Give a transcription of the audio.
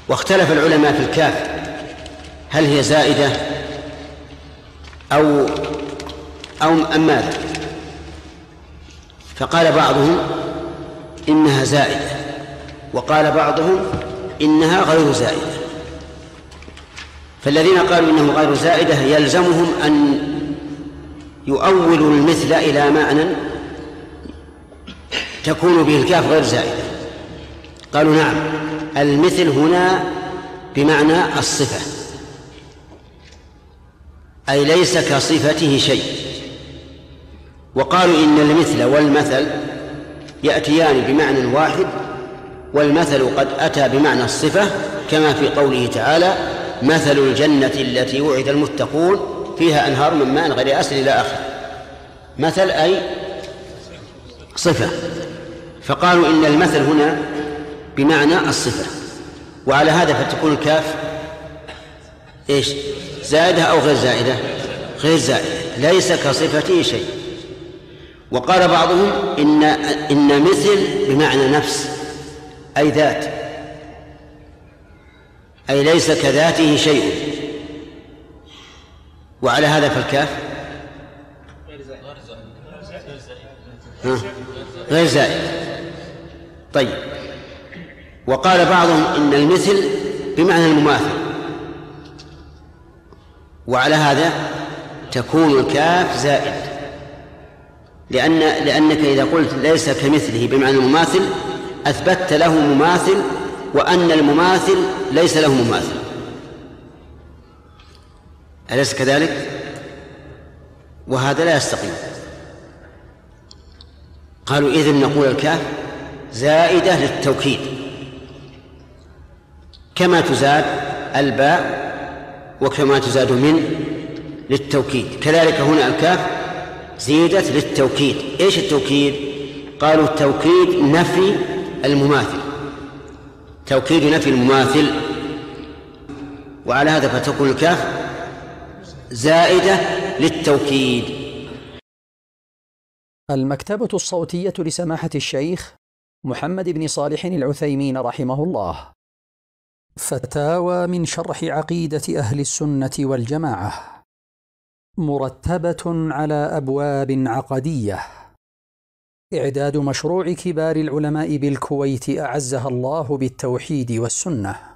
واختلف العلماء في الكاف هل هي زائدة أو أم ماذا؟ فقال بعضهم إنها زائدة، وقال بعضهم إنها غير زائدة. فالذين قالوا إنه غير زائدة يلزمهم أن يؤولوا المثل إلى معنى تكون به الكاف غير زائدة. قالوا نعم، المثل هنا بمعنى الصفة، أي ليس كصفته شيء. وقالوا إن المثل والمثل يأتيان بمعنى واحد، والمثل قد أتى بمعنى الصفة كما في قوله تعالى: مثل الجنة التي وعد المتقون فيها أنهار من ماء غير آسن إلى آخر. مثل أي صفة، فقالوا إن المثل هنا بمعنى الصفة، وعلى هذا فتكون الكاف إيش؟ زائدة أو غير زائدة؟ غير زائدة، ليس كصفته شيء. وقال بعضهم إن مثل بمعنى نفس، أي ذات، أي ليس كذاته شيء، وعلى هذا فالكاف غير زائد. طيب، وقال بعضهم إن المثل بمعنى المماثل، وعلى هذا تكون الكاف زائد، لأنك إذا قلت ليس كمثله بمعنى المماثل أثبتت له مماثل، وأن المماثل ليس له مماثل، أليس كذلك؟ وهذا لا يستقيم. قالوا إذن نقول الكاف زائدة للتوكيد، كما تزاد الباء وكما تزاد من للتوكيد، كذلك هنا الكاف زيدت للتوكيد. إيش التوكيد؟ قالوا التوكيد نفي المماثل، توكيد نفي المماثل، وعلى هذا فتكون الكاف زائدة للتوكيد. المكتبة الصوتية لسماحة الشيخ محمد بن صالح العثيمين رحمه الله. فتاوى من شرح عقيدة أهل السنة والجماعة، مرتبة على أبواب عقدية. إعداد مشروع كبار العلماء بالكويت أعزها الله بالتوحيد والسنة.